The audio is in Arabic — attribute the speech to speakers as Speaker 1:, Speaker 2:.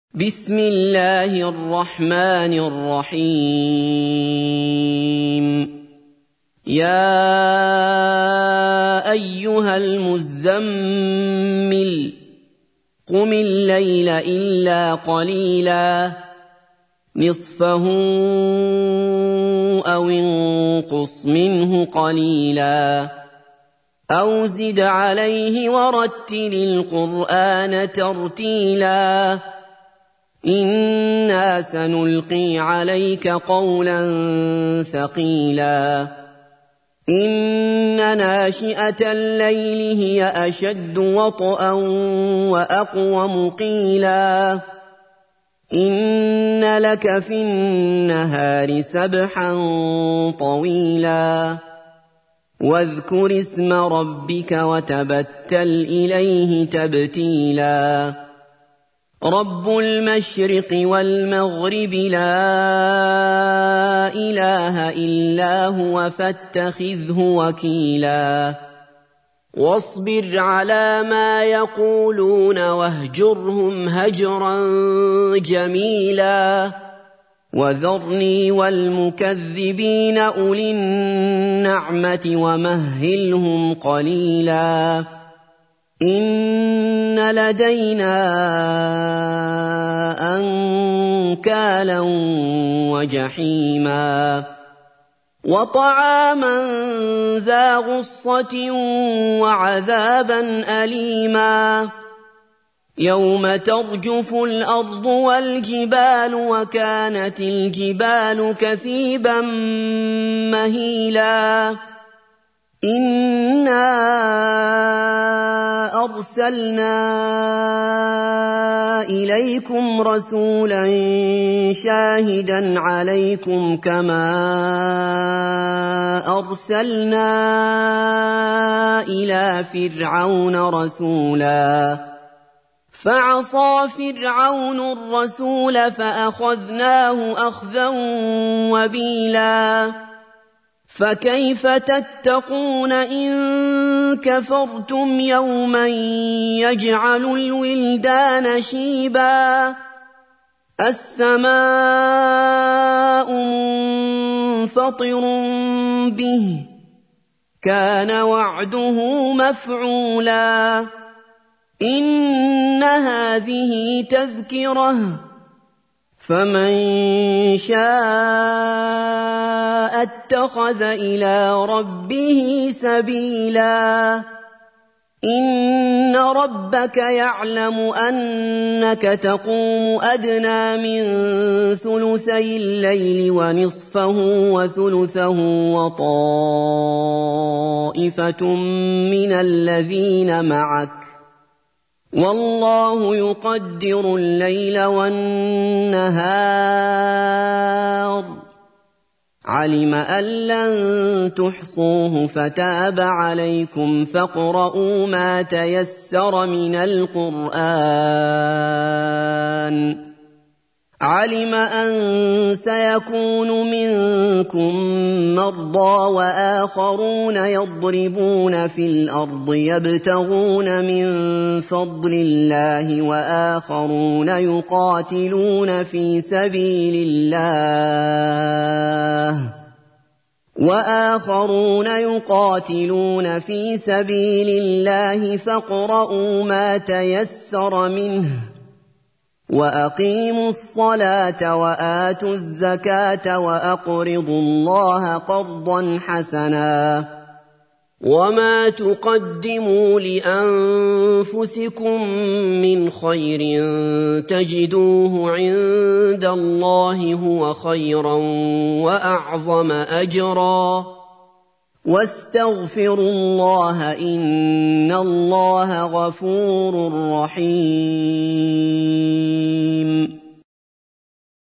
Speaker 1: بسم الله الرحمن الرحيم. يا أيها المزمل قم الليل إلا قليلا نصفه أو انقص منه قليلا أو زد عليه ورتل القرآن ترتيلا إنا سنلقي عليك قولا ثقيلا إن ناشئة الليل هي أشد وطئا وأقوم قيلا إن لك في النهار سبحا طويلا واذكر اسم ربك وتبتل إليه تبتيلا رب المشرق والمغرب لا إله إلا هو فاتخذه وكيلا واصبر على ما يقولون واهجرهم هجرا جميلا وذرني والمكذبين أولي النعمة ومهلهم قليلا إن لدينا أنكالا وجحيما وطعاما ذا غصة وعذابا أليما يوم ترجف الأرض والجبال وكانت الجبال كثيبا مهيلا إنا أرسلنا إليكم رسولا شاهدا عليكم كما أرسلنا إلى فرعون رسولا فعصى فرعون الرسول فأخذناه أخذا وبيلا فكيف تتقون إن كفرتم يوما يجعل الولدان شيبا السماء منفطر به كان وعده مفعولا إن هذه تذكرة فمن شاء اتخذ إلى ربه سبيلا إن ربك يعلم أنك تقوم أدنى من ثلثي الليل ونصفه وثلثه وطائفة من الذين معك والله يقدر الليل والنهار علم أن لن تحصوه فتاب عليكم فاقرؤوا ما تيسر من القرآن علم أن سيكون منكم مرضى وآخرون يضربون في الأرض يبتغون من فضل الله وآخرون يقاتلون في سبيل الله فاقرؤوا ما تيسر منه وأقيموا الصلاة وآتوا الزكاة وأقرضوا الله قرضا حسنا وما تقدموا لأنفسكم من خير تجدوه عند الله هو خيرا وأعظم أجرا واستغفروا الله إن الله غفور رحيم